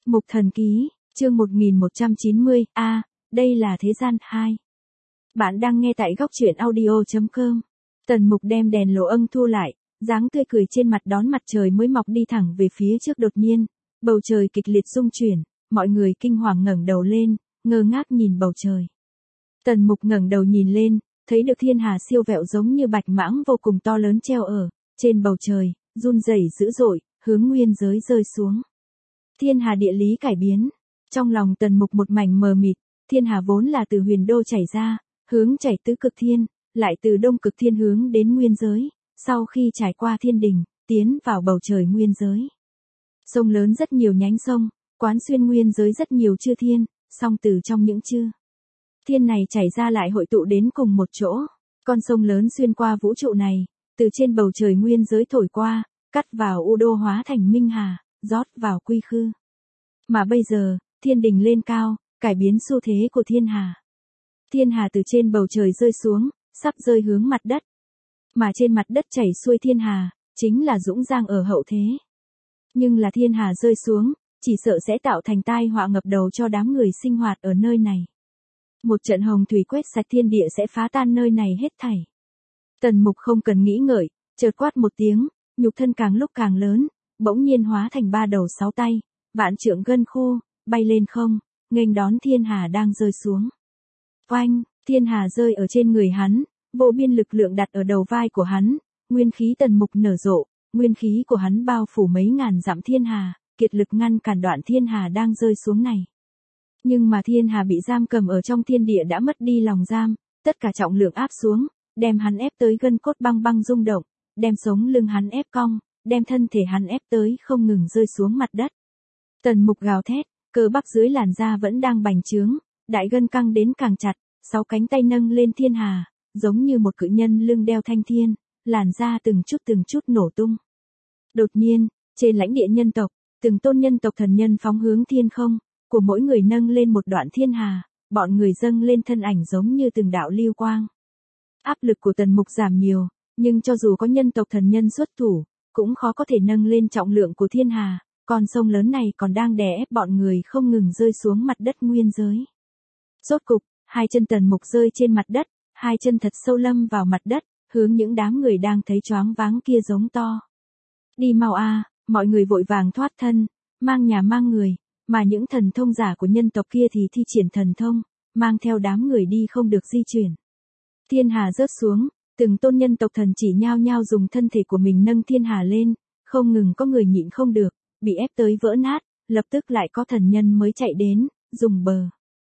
Mục Thần Ký, chương 1190, đây là thế gian 2. Bạn đang nghe tại góc truyện audio.com. Tần Mục đem đèn lỗ âng thu lại, dáng tươi cười trên mặt đón mặt trời mới mọc đi thẳng về phía trước đột nhiên. Bầu trời kịch liệt rung chuyển, mọi người kinh hoàng ngẩng đầu lên, ngơ ngác nhìn bầu trời. Tần Mục ngẩng đầu nhìn lên, thấy được thiên hà siêu vẹo giống như bạch mãng vô cùng to lớn treo ở trên bầu trời, run rẩy dữ dội, hướng nguyên giới rơi xuống. Thiên hà địa lý cải biến. Trong lòng Tần Mục một mảnh mờ mịt, thiên hà vốn là từ huyền đô chảy ra, hướng chảy tứ cực thiên, lại từ đông cực thiên hướng đến nguyên giới, sau khi trải qua thiên đình, tiến vào bầu trời nguyên giới. Sông lớn rất nhiều nhánh sông, quán xuyên nguyên giới rất nhiều chư thiên, song từ trong những chư thiên này chảy ra lại hội tụ đến cùng một chỗ. Con sông lớn xuyên qua vũ trụ này, từ trên bầu trời nguyên giới thổi qua, cắt vào U Đô hóa thành Minh Hà, rót vào Quy Khư. Mà bây giờ, thiên đình lên cao, cải biến xu thế của thiên hà. Thiên hà từ trên bầu trời rơi xuống, sắp rơi hướng mặt đất. Mà trên mặt đất chảy xuôi thiên hà, chính là dũng giang ở hậu thế. Nhưng là thiên hà rơi xuống, chỉ sợ sẽ tạo thành tai họa ngập đầu cho đám người sinh hoạt ở nơi này. Một trận hồng thủy quét sạch thiên địa sẽ phá tan nơi này hết thảy. Tần Mục không cần nghĩ ngợi, chợt quát một tiếng, nhục thân càng lúc càng lớn, bỗng nhiên hóa thành 3 đầu 6 tay, vạn trượng gân khô, bay lên không, nghênh đón thiên hà đang rơi xuống. Oanh, thiên hà rơi ở trên người hắn, vô biên lực lượng đặt ở đầu vai của hắn, nguyên khí Tần Mục nở rộ, nguyên khí của hắn bao phủ mấy ngàn dặm thiên hà, kiệt lực ngăn cản đoạn thiên hà đang rơi xuống này. Nhưng mà thiên hà bị giam cầm ở trong thiên địa đã mất đi lòng giam, tất cả trọng lượng áp xuống, đem hắn ép tới gân cốt băng băng rung động, đem sống lưng hắn ép cong, đem thân thể hắn ép tới không ngừng rơi xuống mặt đất. Tần Mục gào thét, cơ bắp dưới làn da vẫn đang bành trướng, đại gân căng đến càng chặt, 6 cánh tay nâng lên thiên hà, giống như một cự nhân lưng đeo thanh thiên, làn da từng chút nổ tung. Đột nhiên, trên lãnh địa nhân tộc, từng tôn nhân tộc thần nhân phóng hướng thiên không, của mỗi người nâng lên một đoạn thiên hà, bọn người dâng lên thân ảnh giống như từng đạo lưu quang. Áp lực của Tần Mục giảm nhiều, nhưng cho dù có nhân tộc thần nhân xuất thủ, cũng khó có thể nâng lên trọng lượng của thiên hà, con sông lớn này còn đang đè ép bọn người không ngừng rơi xuống mặt đất nguyên giới. Rốt cục, 2 chân Tần Mục rơi trên mặt đất, 2 chân thật sâu lâm vào mặt đất, hướng những đám người đang thấy choáng váng kia giống to. Đi mau mọi người vội vàng thoát thân, mang nhà mang người, mà những thần thông giả của nhân tộc kia thì thi triển thần thông, mang theo đám người đi không được di chuyển. Thiên hà rớt xuống, từng tôn nhân tộc thần chỉ nhao nhao dùng thân thể của mình nâng thiên hà lên, không ngừng có người nhịn không được, bị ép tới vỡ nát, lập tức lại có thần nhân mới chạy đến, dùng bờ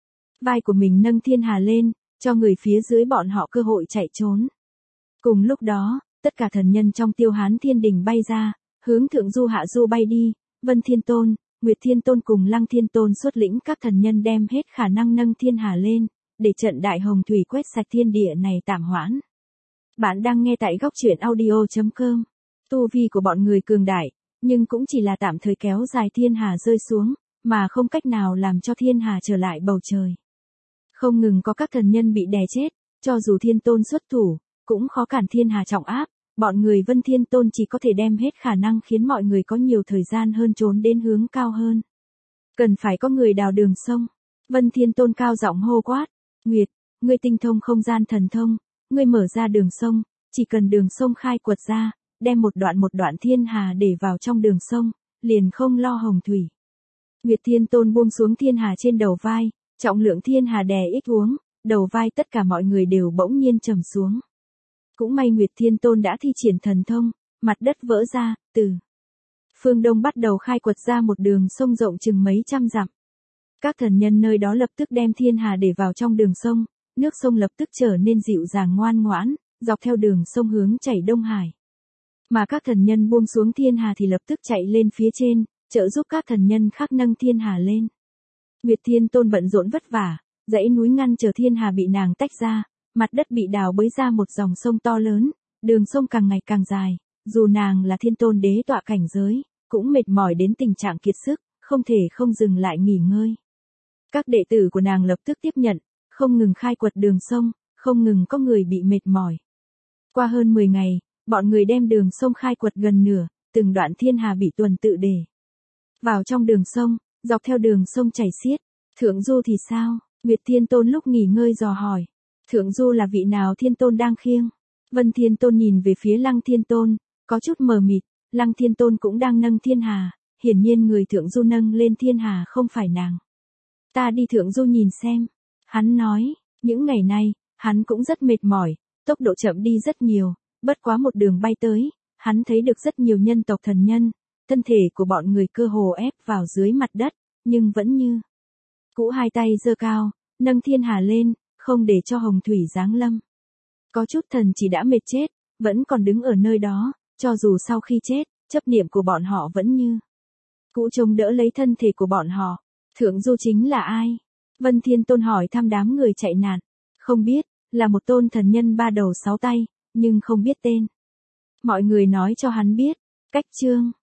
vai của mình nâng thiên hà lên, cho người phía dưới bọn họ cơ hội chạy trốn. Cùng lúc đó, tất cả thần nhân trong Tiêu Hán Thiên Đình bay ra, hướng thượng du hạ du bay đi, Vân Thiên Tôn, Nguyệt Thiên Tôn cùng Lăng Thiên Tôn xuất lĩnh các thần nhân đem hết khả năng nâng thiên hà lên, để trận đại hồng thủy quét sạch thiên địa này tạm hoãn. Bạn đang nghe tại góc truyện audio.com. Tu vi của bọn người cường đại, nhưng cũng chỉ là tạm thời kéo dài thiên hà rơi xuống, mà không cách nào làm cho thiên hà trở lại bầu trời. Không ngừng có các thần nhân bị đè chết, cho dù Thiên Tôn xuất thủ, cũng khó cản thiên hà trọng áp, bọn người Vân Thiên Tôn chỉ có thể đem hết khả năng khiến mọi người có nhiều thời gian hơn trốn đến hướng cao hơn. Cần phải có người đào đường sông. Vân Thiên Tôn cao giọng hô quát, Nguyệt, ngươi tinh thông không gian thần thông, ngươi mở ra đường sông, chỉ cần đường sông khai quật ra, đem một đoạn thiên hà để vào trong đường sông, liền không lo hồng thủy. Nguyệt Thiên Tôn buông xuống thiên hà trên đầu vai, trọng lượng thiên hà đè ít uống, đầu vai tất cả mọi người đều bỗng nhiên trầm xuống. Cũng may Nguyệt Thiên Tôn đã thi triển thần thông, mặt đất vỡ ra, từ phương đông bắt đầu khai quật ra một đường sông rộng chừng mấy trăm dặm. Các thần nhân nơi đó lập tức đem thiên hà để vào trong đường sông, nước sông lập tức trở nên dịu dàng ngoan ngoãn, dọc theo đường sông hướng chảy Đông Hải. Mà các thần nhân buông xuống thiên hà thì lập tức chạy lên phía trên, trợ giúp các thần nhân khác nâng thiên hà lên. Nguyệt Thiên Tôn bận rộn vất vả, dãy núi ngăn chờ thiên hà bị nàng tách ra, mặt đất bị đào bới ra một dòng sông to lớn, đường sông càng ngày càng dài, dù nàng là Thiên Tôn đế tọa cảnh giới, cũng mệt mỏi đến tình trạng kiệt sức, không thể không dừng lại nghỉ ngơi. Các đệ tử của nàng lập tức tiếp nhận, không ngừng khai quật đường sông, không ngừng có người bị mệt mỏi. Qua hơn 10 ngày, bọn người đem đường sông khai quật gần nửa, từng đoạn thiên hà bị tuần tự để vào trong đường sông, dọc theo đường sông chảy xiết. Thượng Du thì sao? Nguyệt Thiên Tôn lúc nghỉ ngơi dò hỏi. Thượng Du là vị nào Thiên Tôn đang khiêng? Vân Thiên Tôn nhìn về phía Lăng Thiên Tôn, có chút mờ mịt, Lăng Thiên Tôn cũng đang nâng thiên hà, hiển nhiên người Thượng Du nâng lên thiên hà không phải nàng. Ta đi Thượng Du nhìn xem. Hắn nói, những ngày nay, hắn cũng rất mệt mỏi, tốc độ chậm đi rất nhiều, bất quá một đường bay tới, hắn thấy được rất nhiều nhân tộc thần nhân, thân thể của bọn người cơ hồ ép vào dưới mặt đất, nhưng vẫn như cũ hai tay giơ cao, nâng thiên hà lên, không để cho hồng thủy giáng lâm. Có chút thần chỉ đã mệt chết, vẫn còn đứng ở nơi đó, cho dù sau khi chết, chấp niệm của bọn họ vẫn như cũ trông đỡ lấy thân thể của bọn họ. Thượng Du chính là ai? Vân Thiên Tôn hỏi thăm đám người chạy nạn. Không biết, là một tôn thần nhân 3 đầu 6 tay, nhưng không biết tên. Mọi người nói cho hắn biết. Cách chương